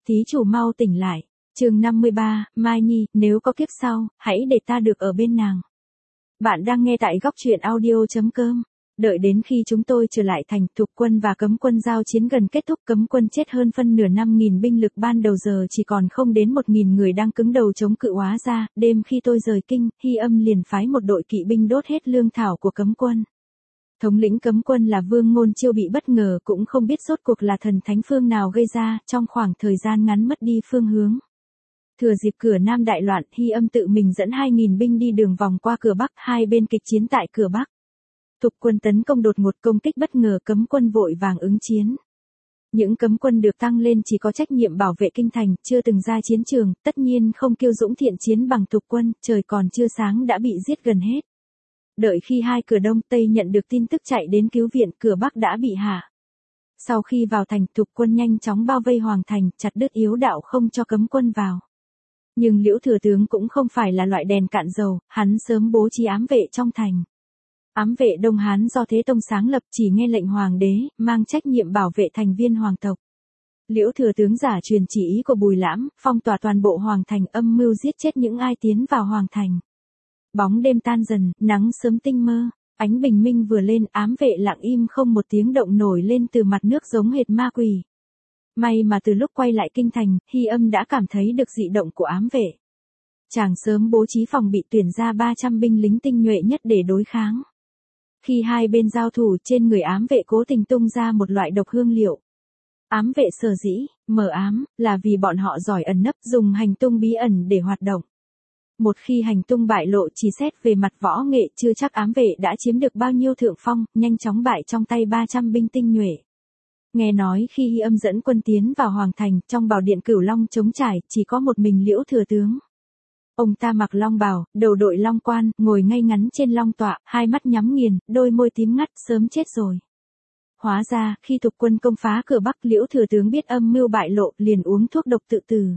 thí chủ mau tỉnh lại. Chương 53, Mai Nhi, nếu có kiếp sau, hãy để ta được ở bên nàng. Bạn đang nghe tại góc truyện audio.com. Đợi đến khi chúng tôi trở lại thành, Thục quân và Cấm quân giao chiến gần kết thúc, Cấm quân chết hơn phân nửa 5.000 binh lực, ban đầu giờ chỉ còn không đến 1.000 người đang cứng đầu chống cự. Hóa ra, đêm khi tôi rời kinh, Hy Âm liền phái một đội kỵ binh đốt hết lương thảo của Cấm quân. Thống lĩnh Cấm quân là Vương Ngôn Chiêu bị bất ngờ, cũng không biết rốt cuộc là thần thánh phương nào gây ra, trong khoảng thời gian ngắn mất đi phương hướng. Thừa dịp cửa Nam đại loạn, Hy Âm tự mình dẫn 2.000 binh đi đường vòng qua cửa Bắc, hai bên kịch chiến tại cửa Bắc. Thục quân tấn công đột ngột, công kích bất ngờ, Cấm quân vội vàng ứng chiến. Những Cấm quân được tăng lên chỉ có trách nhiệm bảo vệ kinh thành, chưa từng ra chiến trường, tất nhiên không kiêu dũng thiện chiến bằng Thục quân, trời còn chưa sáng đã bị giết gần hết. Đợi khi hai cửa Đông Tây nhận được tin tức chạy đến cứu viện, cửa Bắc đã bị hạ. Sau khi vào thành, Thục quân nhanh chóng bao vây hoàng thành, chặt đứt yếu đạo không cho Cấm quân vào. Nhưng Liễu thừa tướng cũng không phải là loại đèn cạn dầu, hắn sớm bố trí ám vệ trong thành. Ám vệ Đông Hán do Thế Tông sáng lập, chỉ nghe lệnh hoàng đế, mang trách nhiệm bảo vệ thành viên hoàng tộc. Liễu thừa tướng giả truyền chỉ ý của Bùi Lãm, phong tỏa toàn bộ hoàng thành, âm mưu giết chết những ai tiến vào hoàng thành. Bóng đêm tan dần, nắng sớm tinh mơ, ánh bình minh vừa lên, ám vệ lặng im không một tiếng động nổi lên từ mặt nước giống hệt ma quỷ. May mà từ lúc quay lại kinh thành, Hy Âm đã cảm thấy được dị động của ám vệ. Chàng sớm bố trí phòng bị, tuyển ra 300 binh lính tinh nhuệ nhất để đối kháng. Khi hai bên giao thủ, trên người ám vệ cố tình tung ra một loại độc hương liệu. Ám vệ sở dĩ mở ám là vì bọn họ giỏi ẩn nấp, dùng hành tung bí ẩn để hoạt động. Một khi hành tung bại lộ, chỉ xét về mặt võ nghệ chưa chắc ám vệ đã chiếm được bao nhiêu thượng phong, nhanh chóng bại trong tay 300 binh tinh nhuệ. Nghe nói khi Hy Âm dẫn quân tiến vào hoàng thành, trong bảo điện Cửu Long trống trải, chỉ có một mình Liễu thừa tướng. Ông ta mặc long bào, đầu đội long quan, ngồi ngay ngắn trên long tọa, hai mắt nhắm nghiền, đôi môi tím ngắt, sớm chết rồi. Hóa ra, khi Thục quân công phá cửa Bắc, Liễu thừa tướng biết âm mưu bại lộ, liền uống thuốc độc tự tử.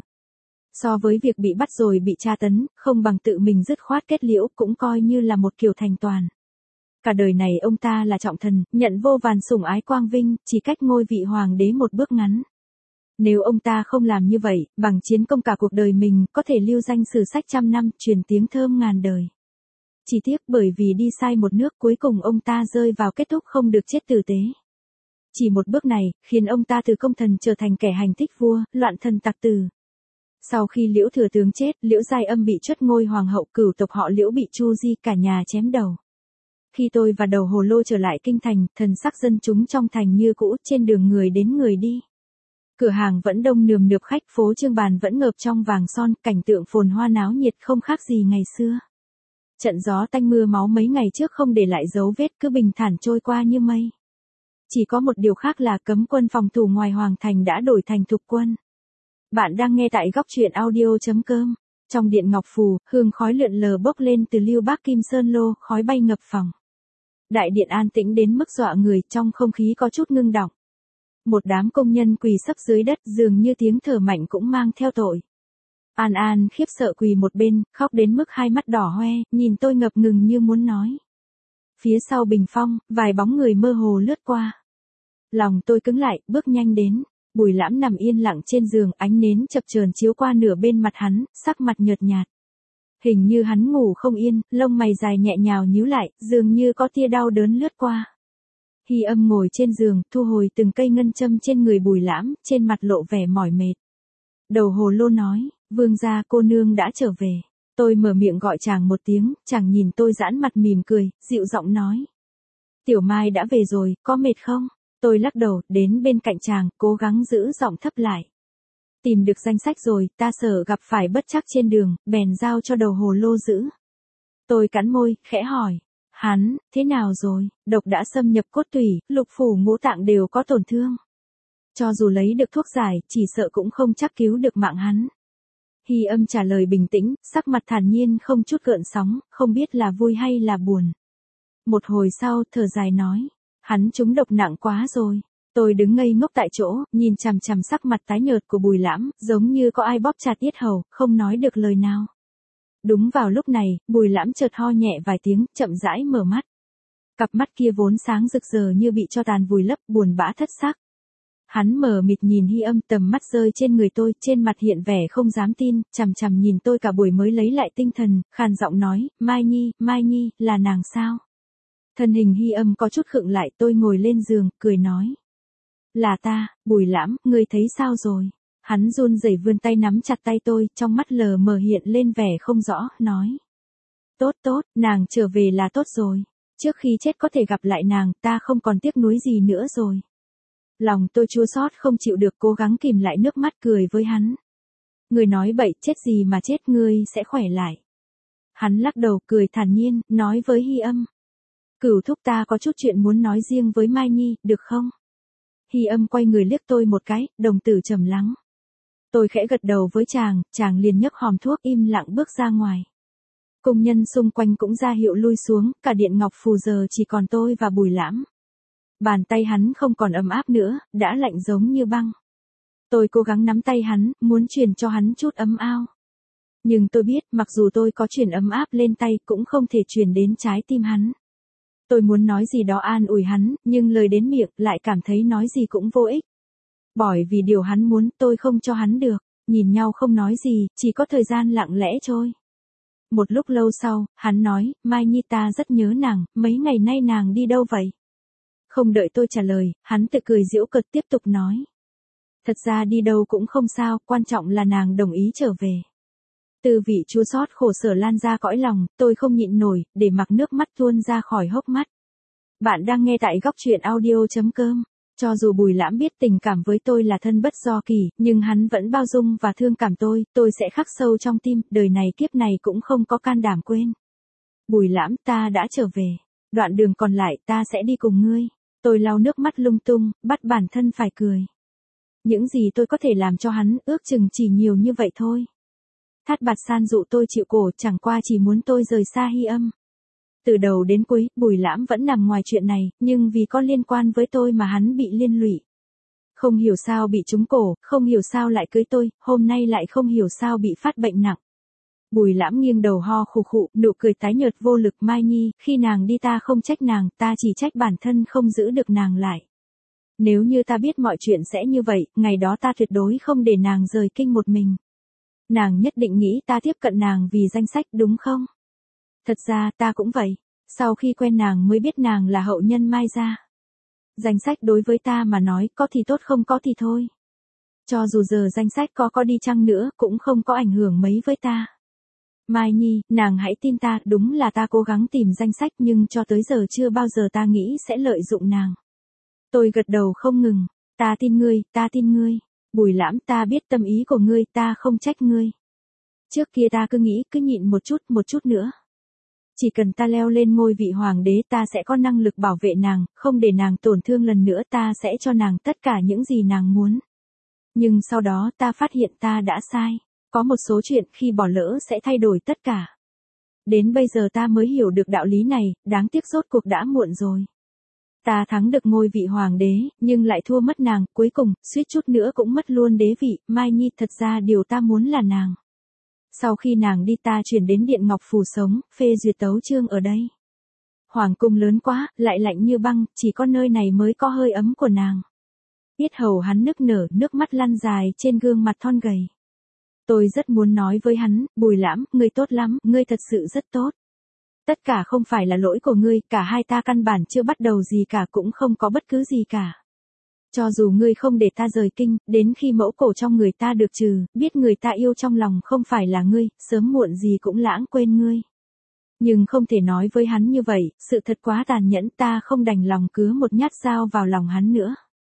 So với việc bị bắt rồi bị tra tấn, không bằng tự mình dứt khoát kết liễu, cũng coi như là một kiểu thành toàn. Cả đời này ông ta là trọng thần, nhận vô vàn sủng ái quang vinh, chỉ cách ngôi vị hoàng đế một bước ngắn. Nếu ông ta không làm như vậy, bằng chiến công cả cuộc đời mình, có thể lưu danh sử sách trăm năm, truyền tiếng thơm ngàn đời. Chỉ tiếc bởi vì đi sai một nước, cuối cùng ông ta rơi vào kết thúc không được chết tử tế. Chỉ một bước này, khiến ông ta từ công thần trở thành kẻ hành thích vua, loạn thần tặc tử. Sau khi Liễu thừa tướng chết, Liễu Giai Âm bị truất ngôi hoàng hậu, cửu tộc họ Liễu bị tru di, cả nhà chém đầu. Khi tôi và Đầu Hồ Lô trở lại kinh thành, thần sắc dân chúng trong thành như cũ, trên đường người đến người đi. Cửa hàng vẫn đông nườm nượp khách, phố Trương Bàn vẫn ngợp trong vàng son, cảnh tượng phồn hoa náo nhiệt không khác gì ngày xưa. Trận gió tanh mưa máu mấy ngày trước không để lại dấu vết, cứ bình thản trôi qua như mây. Chỉ có một điều khác là Cấm quân phòng thủ ngoài hoàng thành đã đổi thành Thục quân. Bạn đang nghe tại góc truyện audio.com. Trong điện ngọc phù, hương khói lượn lờ bốc lên từ Lưu Bác Kim Sơn Lô, khói bay ngập phòng. Đại điện an tĩnh đến mức dọa người, trong không khí có chút ngưng đọng. Một đám công nhân quỳ sấp dưới đất, dường như tiếng thở mạnh cũng mang theo tội. An An khiếp sợ quỳ một bên, khóc đến mức hai mắt đỏ hoe, nhìn tôi ngập ngừng như muốn nói. Phía sau bình phong, vài bóng người mơ hồ lướt qua. Lòng tôi cứng lại, bước nhanh đến. Bùi Lãm nằm yên lặng trên giường, ánh nến chập chờn chiếu qua nửa bên mặt hắn, sắc mặt nhợt nhạt. Hình như hắn ngủ không yên, lông mày dài nhẹ nhào nhíu lại, dường như có tia đau đớn lướt qua. Hy Âm ngồi trên giường, thu hồi từng cây ngân châm trên người Bùi Lãm, trên mặt lộ vẻ mỏi mệt. Đầu Hồ Lô nói, vương gia, cô nương đã trở về. Tôi mở miệng gọi chàng một tiếng, chàng nhìn tôi giãn mặt mỉm cười, dịu giọng nói. Tiểu Mai đã về rồi, có mệt không? Tôi lắc đầu, đến bên cạnh chàng, cố gắng giữ giọng thấp lại. Tìm được danh sách rồi, ta sợ gặp phải bất trắc trên đường, bèn giao cho Đầu Hồ Lô giữ. Tôi cắn môi, khẽ hỏi. Hắn, thế nào rồi? Độc đã xâm nhập cốt tủy, lục phủ ngũ tạng đều có tổn thương. Cho dù lấy được thuốc giải, chỉ sợ cũng không chắc cứu được mạng hắn. Hy Âm trả lời bình tĩnh, sắc mặt thản nhiên không chút gợn sóng, không biết là vui hay là buồn. Một hồi sau, thở dài nói. Hắn trúng độc nặng quá rồi. Tôi đứng ngây ngốc tại chỗ, nhìn chằm chằm sắc mặt tái nhợt của Bùi Lãm, giống như có ai bóp chặt yết hầu, không nói được lời nào. Đúng vào lúc này, Bùi Lãm chợt ho nhẹ vài tiếng, chậm rãi mở mắt. Cặp mắt kia vốn sáng rực rỡ như bị cho tàn vùi lấp, buồn bã thất sắc. Hắn mờ mịt nhìn Hy Âm, tầm mắt rơi trên người tôi, trên mặt hiện vẻ không dám tin, chằm chằm nhìn tôi cả buổi mới lấy lại tinh thần, khàn giọng nói, Mai Nhi, là nàng sao? Thân hình Hy Âm có chút khựng lại, tôi ngồi lên giường, cười nói. Là ta, Bùi Lãm, ngươi thấy sao rồi? Hắn run rẩy vươn tay nắm chặt tay tôi, trong mắt lờ mờ hiện lên vẻ không rõ, nói. Tốt, nàng trở về là tốt rồi. Trước khi chết có thể gặp lại nàng, ta không còn tiếc nuối gì nữa rồi. Lòng tôi chua xót không chịu được, cố gắng kìm lại nước mắt cười với hắn. Người nói bậy, chết gì mà chết, ngươi sẽ khỏe lại. Hắn lắc đầu cười thản nhiên, nói với Hy Âm. Cửu thúc, ta có chút chuyện muốn nói riêng với Mai Nhi, được không? Hy Âm quay người liếc tôi một cái, đồng tử trầm lắng. Tôi khẽ gật đầu với chàng liền nhấc hòm thuốc im lặng bước ra ngoài. Công nhân xung quanh cũng ra hiệu lui xuống, cả điện ngọc phù giờ chỉ còn tôi và Bùi Lãm. Bàn tay hắn không còn ấm áp nữa, đã lạnh giống như băng. Tôi cố gắng nắm tay hắn, muốn truyền cho hắn chút ấm ao. Nhưng tôi biết, mặc dù tôi có truyền ấm áp lên tay, cũng không thể truyền đến trái tim hắn. Tôi muốn nói gì đó an ủi hắn, nhưng lời đến miệng lại cảm thấy nói gì cũng vô ích. Bởi vì điều hắn muốn, tôi không cho hắn được. Nhìn nhau không nói gì, chỉ có thời gian lặng lẽ trôi. Một lúc lâu sau, hắn nói, Mai Nhi, ta rất nhớ nàng, mấy ngày nay nàng đi đâu vậy? Không đợi tôi trả lời, hắn tự cười giễu cợt tiếp tục nói. Thật ra đi đâu cũng không sao, quan trọng là nàng đồng ý trở về. Tư vị chua xót khổ sở lan ra cõi lòng, tôi không nhịn nổi, để mặc nước mắt tuôn ra khỏi hốc mắt. Bạn đang nghe tại góc truyện audio.com. Cho dù Bùi Lãm biết tình cảm với tôi là thân bất do kỳ, nhưng hắn vẫn bao dung và thương cảm tôi sẽ khắc sâu trong tim, đời này kiếp này cũng không có can đảm quên. Bùi Lãm, ta đã trở về. Đoạn đường còn lại ta sẽ đi cùng ngươi. Tôi lau nước mắt lung tung, bắt bản thân phải cười. Những gì tôi có thể làm cho hắn, ước chừng chỉ nhiều như vậy thôi. Thát Bạt San dụ tôi chịu cổ, chẳng qua chỉ muốn tôi rời xa Hy Âm. Từ đầu đến cuối, Bùi Lãm vẫn nằm ngoài chuyện này, nhưng vì có liên quan với tôi mà hắn bị liên lụy. Không hiểu sao bị trúng cổ, không hiểu sao lại cưới tôi, hôm nay lại không hiểu sao bị phát bệnh nặng. Bùi Lãm nghiêng đầu ho khụ khụ, nụ cười tái nhợt vô lực. Mai Nhi, khi nàng đi ta không trách nàng, ta chỉ trách bản thân không giữ được nàng lại. Nếu như ta biết mọi chuyện sẽ như vậy, ngày đó ta tuyệt đối không để nàng rời kinh một mình. Nàng nhất định nghĩ ta tiếp cận nàng vì danh sách, đúng không? Thật ra ta cũng vậy, sau khi quen nàng mới biết nàng là hậu nhân Mai gia. Danh sách đối với ta mà nói, có thì tốt không có thì thôi. Cho dù giờ danh sách có đi chăng nữa, cũng không có ảnh hưởng mấy với ta. Mai Nhi, nàng hãy tin ta, đúng là ta cố gắng tìm danh sách nhưng cho tới giờ chưa bao giờ ta nghĩ sẽ lợi dụng nàng. Tôi gật đầu không ngừng, ta tin ngươi. Bùi Lãm, ta biết tâm ý của ngươi, ta không trách ngươi. Trước kia ta cứ nghĩ, cứ nhịn một chút nữa. Chỉ cần ta leo lên ngôi vị hoàng đế, ta sẽ có năng lực bảo vệ nàng, không để nàng tổn thương lần nữa, ta sẽ cho nàng tất cả những gì nàng muốn. Nhưng sau đó ta phát hiện ta đã sai. Có một số chuyện khi bỏ lỡ sẽ thay đổi tất cả. Đến bây giờ ta mới hiểu được đạo lý này, đáng tiếc rốt cuộc đã muộn rồi. Ta thắng được ngôi vị hoàng đế, nhưng lại thua mất nàng, cuối cùng, suýt chút nữa cũng mất luôn đế vị. Mai Nhi, thật ra điều ta muốn là nàng. Sau khi nàng đi ta chuyển đến Điện Ngọc Phủ sống, phê duyệt tấu chương ở đây. Hoàng cung lớn quá, lại lạnh như băng, chỉ có nơi này mới có hơi ấm của nàng. Yết hầu hắn nức nở, nước mắt lăn dài trên gương mặt thon gầy. Tôi rất muốn nói với hắn, Bùi Lãm, ngươi tốt lắm, ngươi thật sự rất tốt. Tất cả không phải là lỗi của ngươi, cả hai ta căn bản chưa bắt đầu gì cả, cũng không có bất cứ gì cả. Cho dù ngươi không để ta rời kinh, đến khi mẫu cổ trong người ta được trừ, biết người ta yêu trong lòng không phải là ngươi, sớm muộn gì cũng lãng quên ngươi. Nhưng không thể nói với hắn như vậy, sự thật quá tàn nhẫn, ta không đành lòng cứa một nhát dao vào lòng hắn nữa.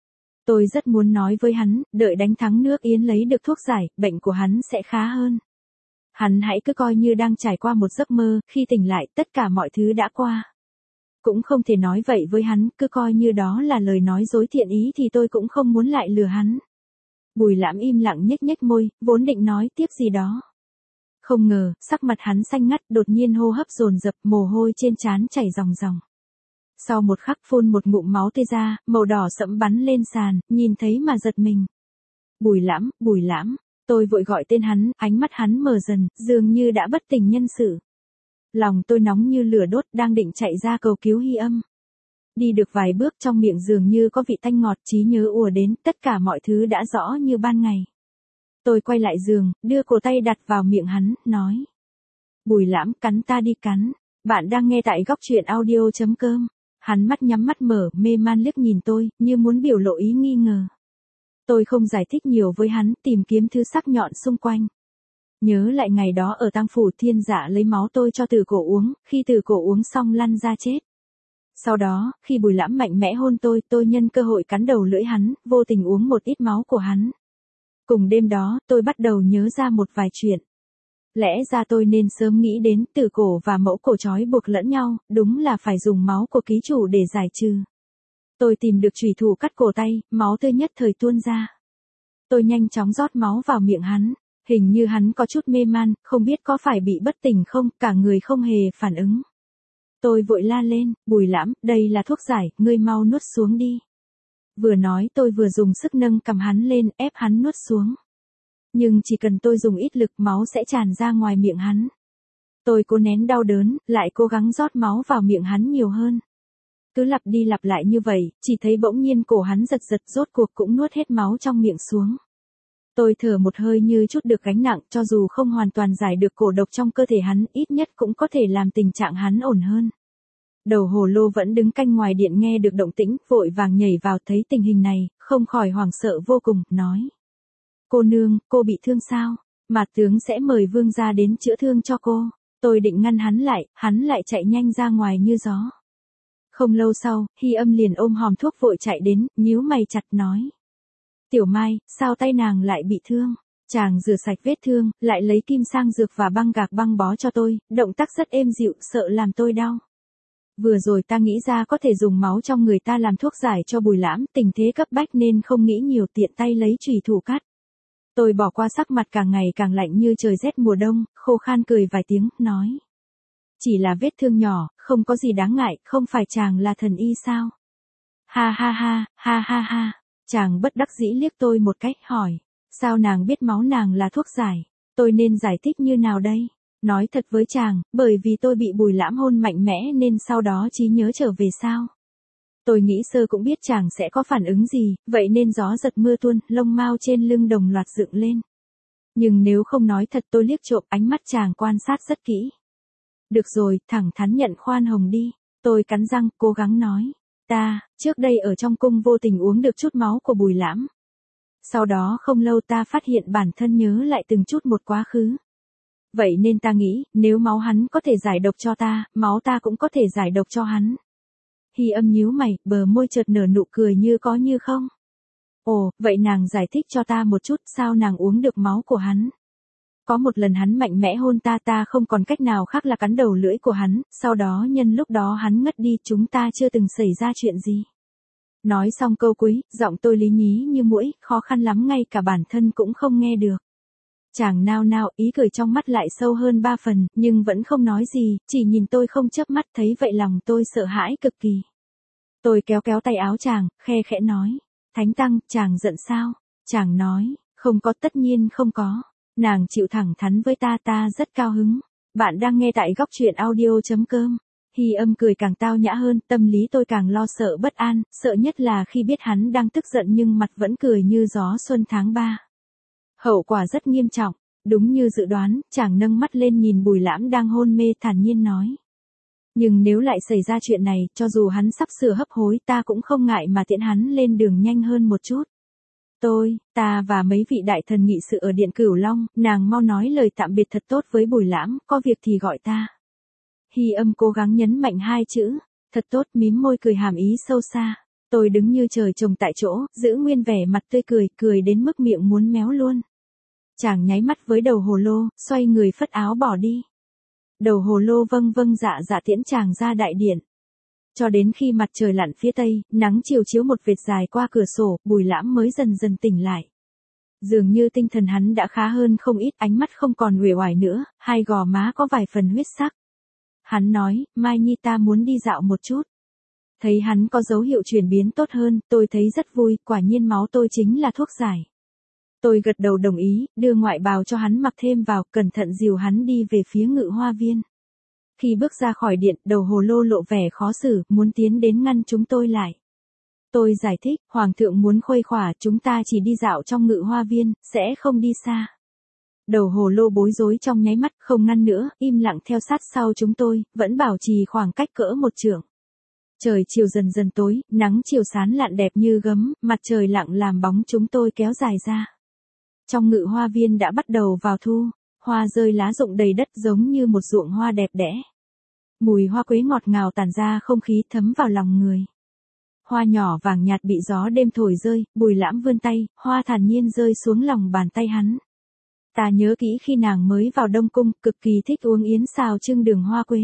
Tôi rất muốn nói với hắn, đợi đánh thắng nước Yến lấy được thuốc giải, bệnh của hắn sẽ khá hơn. Hắn hãy cứ coi như đang trải qua một giấc mơ, khi tỉnh lại, tất cả mọi thứ đã qua. Cũng không thể nói vậy với hắn, cứ coi như đó là lời nói dối thiện ý thì tôi cũng không muốn lại lừa hắn. Bùi Lãm im lặng nhếch nhếch môi, vốn định nói tiếp gì đó. Không ngờ, sắc mặt hắn xanh ngắt, đột nhiên hô hấp dồn dập, mồ hôi trên trán chảy ròng ròng. Sau một khắc phun một ngụm máu tươi ra, màu đỏ sẫm bắn lên sàn, nhìn thấy mà giật mình. Bùi Lãm, tôi vội gọi tên hắn, ánh mắt hắn mờ dần, dường như đã bất tỉnh nhân sự. Lòng tôi nóng như lửa đốt, đang định chạy ra cầu cứu Hy Âm. Đi được vài bước trong miệng dường như có vị tanh ngọt trí nhớ ùa đến, tất cả mọi thứ đã rõ như ban ngày. Tôi quay lại giường, đưa cổ tay đặt vào miệng hắn, nói. Bùi Lãm, cắn ta đi cắn. Bạn đang nghe tại góc truyện audio.com. Hắn mắt nhắm mắt mở, mê man liếc nhìn tôi, như muốn biểu lộ ý nghi ngờ. Tôi không giải thích nhiều với hắn, tìm kiếm thứ sắc nhọn xung quanh. Nhớ lại ngày đó ở tang phủ, Thiên Dạ lấy máu tôi cho Từ Cổ uống, khi Từ Cổ uống xong lăn ra chết. Sau đó, khi Bùi Lãm mạnh mẽ hôn tôi nhân cơ hội cắn đầu lưỡi hắn, vô tình uống một ít máu của hắn. Cùng đêm đó, tôi bắt đầu nhớ ra một vài chuyện. Lẽ ra tôi nên sớm nghĩ đến Từ Cổ và mẫu cổ trói buộc lẫn nhau, đúng là phải dùng máu của ký chủ để giải trừ. Tôi tìm được chủy thủ cắt cổ tay, máu tươi nhất thời tuôn ra. Tôi nhanh chóng rót máu vào miệng hắn, hình như hắn có chút mê man, không biết có phải bị bất tỉnh không, cả người không hề phản ứng. Tôi vội la lên, Bùi Lãm, đây là thuốc giải, ngươi mau nuốt xuống đi. Vừa nói tôi vừa dùng sức nâng cầm hắn lên, ép hắn nuốt xuống. Nhưng chỉ cần tôi dùng ít lực, máu sẽ tràn ra ngoài miệng hắn. Tôi cố nén đau đớn, lại cố gắng rót máu vào miệng hắn nhiều hơn. Cứ lặp đi lặp lại như vậy, chỉ thấy bỗng nhiên cổ hắn giật giật, rốt cuộc cũng nuốt hết máu trong miệng xuống. Tôi thở một hơi như chút được gánh nặng, cho dù không hoàn toàn giải được cổ độc trong cơ thể hắn, ít nhất cũng có thể làm tình trạng hắn ổn hơn. Đầu hồ lô vẫn đứng canh ngoài điện nghe được động tĩnh, vội vàng nhảy vào, thấy tình hình này, không khỏi hoảng sợ vô cùng, nói. Cô nương, cô bị thương sao? Mạt tướng sẽ mời vương gia đến chữa thương cho cô. Tôi định ngăn hắn lại chạy nhanh ra ngoài như gió. Không lâu sau, Hy Âm liền ôm hòm thuốc vội chạy đến, nhíu mày chặt nói. Tiểu Mai, sao tay nàng lại bị thương? Chàng rửa sạch vết thương, lại lấy kim sang dược và băng gạc băng bó cho tôi, động tác rất êm dịu, sợ làm tôi đau. Vừa rồi ta nghĩ ra có thể dùng máu trong người ta làm thuốc giải cho Bùi Lãm, tình thế cấp bách nên không nghĩ nhiều, tiện tay lấy chùy thủ cắt. Tôi bỏ qua sắc mặt càng ngày càng lạnh như trời rét mùa đông, khô khan cười vài tiếng, nói. Chỉ là vết thương nhỏ, không có gì đáng ngại, không phải chàng là thần y sao? Ha ha ha, ha ha ha. Chàng bất đắc dĩ liếc tôi một cách, hỏi. Sao nàng biết máu nàng là thuốc giải? Tôi nên giải thích như nào đây? Nói thật với chàng, bởi vì tôi bị Bùi Lãm hôn mạnh mẽ nên sau đó trí nhớ trở về sao? Tôi nghĩ sơ cũng biết chàng sẽ có phản ứng gì, vậy nên gió giật mưa tuôn, lông mao trên lưng đồng loạt dựng lên. Nhưng nếu không nói thật, tôi liếc trộm ánh mắt chàng quan sát rất kỹ. Được rồi, thẳng thắn nhận khoan hồng đi. Tôi cắn răng, cố gắng nói. Ta, trước đây ở trong cung vô tình uống được chút máu của Bùi Lãm. Sau đó không lâu ta phát hiện bản thân nhớ lại từng chút một quá khứ. Vậy nên ta nghĩ, nếu máu hắn có thể giải độc cho ta, máu ta cũng có thể giải độc cho hắn. Hy Âm nhíu mày, bờ môi chợt nở nụ cười như có như không. Ồ, vậy nàng giải thích cho ta một chút, sao nàng uống được máu của hắn? Có một lần hắn mạnh mẽ hôn ta không còn cách nào khác là cắn đầu lưỡi của hắn, sau đó nhân lúc đó hắn ngất đi, chúng ta chưa từng xảy ra chuyện gì. Nói xong câu cuối, giọng tôi lý nhí như muỗi, khó khăn lắm ngay cả bản thân cũng không nghe được. Chàng nao nao, ý cười trong mắt lại sâu hơn 3 phần, nhưng vẫn không nói gì, chỉ nhìn tôi không chớp mắt, thấy vậy lòng tôi sợ hãi cực kỳ. Tôi kéo kéo tay áo chàng, khe khẽ nói. Thánh Tăng, chàng giận sao? Chàng nói, không có, tất nhiên không có. Nàng chịu thẳng thắn với ta rất cao hứng. Bạn đang nghe tại góc truyện audio.com. Hy Âm cười càng tao nhã hơn, tâm lý tôi càng lo sợ bất an, sợ nhất là khi biết hắn đang tức giận nhưng mặt vẫn cười như gió xuân tháng 3. Hậu quả rất nghiêm trọng, đúng như dự đoán, chàng nâng mắt lên nhìn Bùi Lãm đang hôn mê, thản nhiên nói. Nhưng nếu lại xảy ra chuyện này, cho dù hắn sắp sửa hấp hối, ta cũng không ngại mà tiễn hắn lên đường nhanh hơn một chút. Ta và mấy vị đại thần nghị sự ở điện Cửu Long, nàng mau nói lời tạm biệt thật tốt với Bùi Lãm, có việc thì gọi ta. Hy Âm cố gắng nhấn mạnh 2 chữ, thật tốt, mím môi cười hàm ý sâu xa. Tôi đứng như trời trồng tại chỗ, giữ nguyên vẻ mặt tươi cười, cười đến mức miệng muốn méo luôn. Chàng nháy mắt với đầu hồ lô, xoay người phất áo bỏ đi. Đầu hồ lô vâng vâng dạ dạ tiễn chàng ra đại điện. Cho đến khi mặt trời lặn phía tây, nắng chiều chiếu một vệt dài qua cửa sổ, Bùi Lãm mới dần dần tỉnh lại. Dường như tinh thần hắn đã khá hơn không ít, ánh mắt không còn uể oải nữa, hai gò má có vài phần huyết sắc. Hắn nói, Mai Nhi ta muốn đi dạo một chút. Thấy hắn có dấu hiệu chuyển biến tốt hơn, tôi thấy rất vui, quả nhiên máu tôi chính là thuốc giải. Tôi gật đầu đồng ý, đưa ngoại bào cho hắn mặc thêm vào, cẩn thận dìu hắn đi về phía Ngự Hoa Viên. Khi bước ra khỏi điện, đầu hồ lô lộ vẻ khó xử, muốn tiến đến ngăn chúng tôi lại. Tôi giải thích, Hoàng thượng muốn khuây khỏa, chúng ta chỉ đi dạo trong Ngự Hoa Viên, sẽ không đi xa. Đầu hồ lô bối rối trong nháy mắt, không ngăn nữa, im lặng theo sát sau chúng tôi, vẫn bảo trì khoảng cách cỡ một trượng. Trời chiều dần dần tối, nắng chiều sáng lạn đẹp như gấm, mặt trời lặng làm bóng chúng tôi kéo dài ra. Trong Ngự Hoa Viên đã bắt đầu vào thu, hoa rơi lá rụng đầy đất giống như một ruộng hoa đẹp đẽ. Mùi hoa quế ngọt ngào tản ra không khí thấm vào lòng người. Hoa nhỏ vàng nhạt bị gió đêm thổi rơi, Bùi Lãm vươn tay, hoa thản nhiên rơi xuống lòng bàn tay hắn. Ta nhớ kỹ khi nàng mới vào Đông Cung, cực kỳ thích uống yến xào trưng đường hoa quế.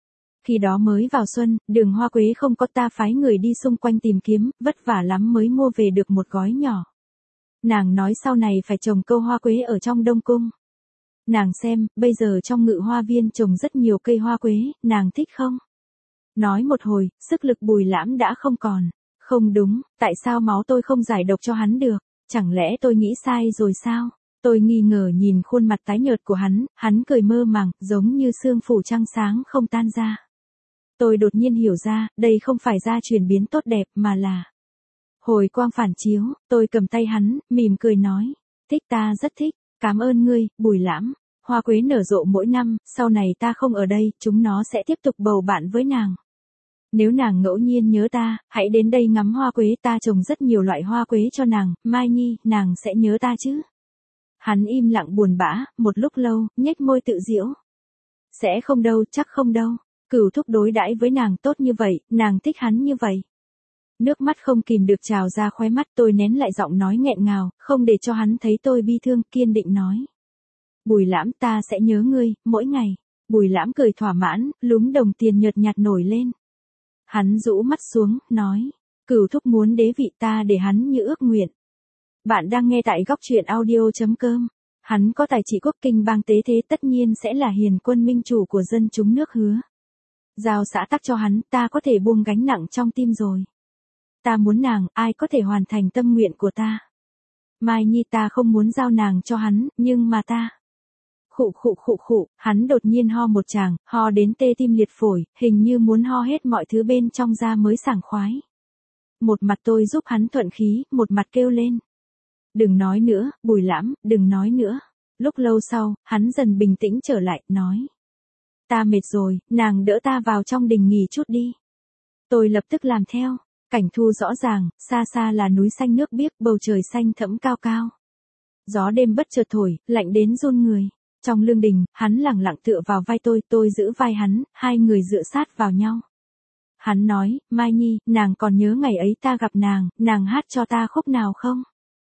Khi đó mới vào xuân, đường hoa quế không có, ta phái người đi xung quanh tìm kiếm, vất vả lắm mới mua về được một gói nhỏ. Nàng nói sau này phải trồng câu hoa quế ở trong Đông Cung. Nàng xem, bây giờ trong Ngự Hoa Viên trồng rất nhiều cây hoa quế, nàng thích không? Nói một hồi, sức lực Bùi Lãm đã không còn. Không đúng, tại sao máu tôi không giải độc cho hắn được? Chẳng lẽ tôi nghĩ sai rồi sao? Tôi nghi ngờ nhìn khuôn mặt tái nhợt của hắn cười mơ màng, giống như sương phủ trăng sáng không tan ra. Tôi đột nhiên hiểu ra, đây không phải gia truyền biến tốt đẹp mà là hồi quang phản chiếu. Tôi cầm tay hắn, mỉm cười nói, thích, ta rất thích, cảm ơn ngươi, Bùi Lãm. Hoa quế nở rộ mỗi năm, sau này ta không ở đây, chúng nó sẽ tiếp tục bầu bạn với nàng. Nếu nàng ngẫu nhiên nhớ ta, hãy đến đây ngắm hoa quế, ta trồng rất nhiều loại hoa quế cho nàng, Mai Nhi, nàng sẽ nhớ ta chứ? Hắn im lặng buồn bã, một lúc lâu, nhếch môi tự giễu. Sẽ không đâu, chắc không đâu. Cửu thúc đối đãi với nàng tốt như vậy, nàng thích hắn như vậy. Nước mắt không kìm được trào ra khóe mắt, tôi nén lại giọng nói nghẹn ngào, không để cho hắn thấy tôi bi thương, kiên định nói. Bùi Lãm, ta sẽ nhớ ngươi, mỗi ngày. Bùi Lãm cười thỏa mãn, lúm đồng tiền nhợt nhạt nổi lên. Hắn rũ mắt xuống, nói. Cửu thúc muốn đế vị, ta để hắn như ước nguyện. Bạn đang nghe tại góc truyện audio.com. Hắn có tài trị quốc kinh bang tế thế, tất nhiên sẽ là hiền quân minh chủ của dân chúng nước Hứa. Giao xã tắc cho hắn, ta có thể buông gánh nặng trong tim rồi. Ta muốn nàng, ai có thể hoàn thành tâm nguyện của ta? Mai Nhi, ta không muốn giao nàng cho hắn, nhưng mà ta. Khụ, hắn đột nhiên ho một tràng, ho đến tê tim liệt phổi, hình như muốn ho hết mọi thứ bên trong ra mới sảng khoái. Một mặt tôi giúp hắn thuận khí, một mặt kêu lên. Đừng nói nữa, Bùi Lãm, đừng nói nữa. Lúc lâu sau, hắn dần bình tĩnh trở lại, nói. Ta mệt rồi, nàng đỡ ta vào trong đình nghỉ chút đi. Tôi lập tức làm theo. Cảnh thu rõ ràng, xa xa là núi xanh nước biếc, bầu trời xanh thẫm cao cao. Gió đêm bất chợt thổi, lạnh đến run người. Trong lương đình, hắn lẳng lặng tựa vào vai tôi giữ vai hắn, hai người dựa sát vào nhau. Hắn nói, Mai Nhi, nàng còn nhớ ngày ấy ta gặp nàng hát cho ta khúc nào không?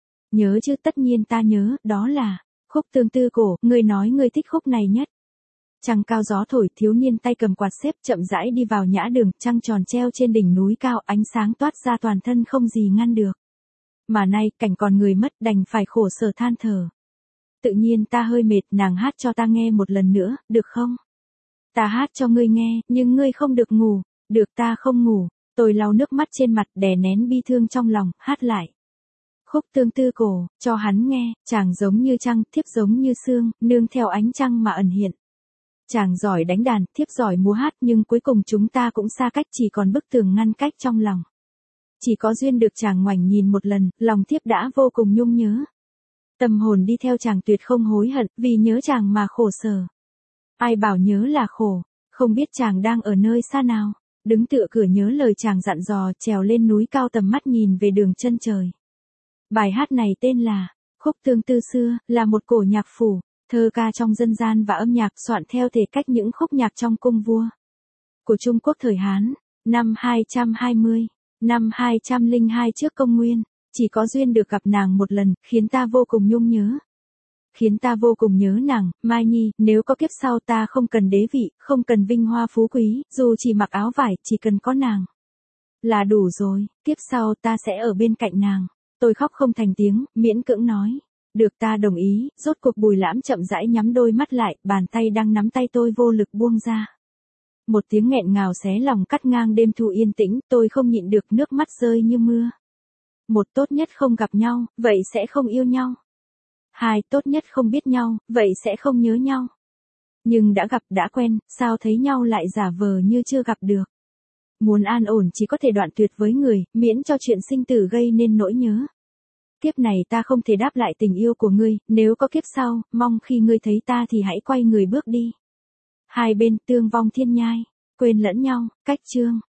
Nhớ chứ, tất nhiên ta nhớ, đó là khúc Tương Tư Cổ, ngươi nói ngươi thích khúc này nhất. Trăng cao gió thổi, thiếu niên tay cầm quạt xếp chậm rãi đi vào nhã đường, trăng tròn treo trên đỉnh núi cao, ánh sáng toát ra toàn thân không gì ngăn được. Mà nay, cảnh còn người mất, đành phải khổ sở than thở. Tự nhiên ta hơi mệt, nàng hát cho ta nghe một lần nữa, được không? Ta hát cho ngươi nghe, nhưng ngươi không được ngủ. Được, ta không ngủ. Tôi lau nước mắt trên mặt, đè nén bi thương trong lòng, hát lại. Khúc Tương Tư Cổ, cho hắn nghe, chàng giống như trăng, thiếp giống như sương, nương theo ánh trăng mà ẩn hiện. Chàng giỏi đánh đàn, thiếp giỏi múa hát, nhưng cuối cùng chúng ta cũng xa cách, chỉ còn bức tường ngăn cách trong lòng. Chỉ có duyên được chàng ngoảnh nhìn một lần, lòng thiếp đã vô cùng nhung nhớ. Tâm hồn đi theo chàng tuyệt không hối hận, vì nhớ chàng mà khổ sở. Ai bảo nhớ là khổ, không biết chàng đang ở nơi xa nào, đứng tựa cửa nhớ lời chàng dặn dò, trèo lên núi cao tầm mắt nhìn về đường chân trời. Bài hát này tên là Khúc Tương Tư xưa, là một cổ nhạc phủ, thơ ca trong dân gian và âm nhạc soạn theo thể cách những khúc nhạc trong cung vua của Trung Quốc thời Hán, năm 220, năm 202 trước công nguyên. Chỉ có duyên được gặp nàng một lần, khiến ta vô cùng nhung nhớ. Khiến ta vô cùng nhớ nàng, Mai Nhi, nếu có kiếp sau ta không cần đế vị, không cần vinh hoa phú quý, dù chỉ mặc áo vải, chỉ cần có nàng. Là đủ rồi, kiếp sau ta sẽ ở bên cạnh nàng. Tôi khóc không thành tiếng, miễn cưỡng nói. Được, ta đồng ý. Rốt cuộc Bùi Lãm chậm rãi nhắm đôi mắt lại, bàn tay đang nắm tay tôi vô lực buông ra. Một tiếng nghẹn ngào xé lòng cắt ngang đêm thu yên tĩnh, tôi không nhịn được, nước mắt rơi như mưa. Một, tốt nhất không gặp nhau, vậy sẽ không yêu nhau. Hai, tốt nhất không biết nhau, vậy sẽ không nhớ nhau. Nhưng đã gặp đã quen, sao thấy nhau lại giả vờ như chưa gặp được. Muốn an ổn chỉ có thể đoạn tuyệt với người, miễn cho chuyện sinh tử gây nên nỗi nhớ. Kiếp này ta không thể đáp lại tình yêu của ngươi, nếu có kiếp sau, mong khi ngươi thấy ta thì hãy quay người bước đi. Hai bên tương vong thiên nhai, quên lẫn nhau, cách chương.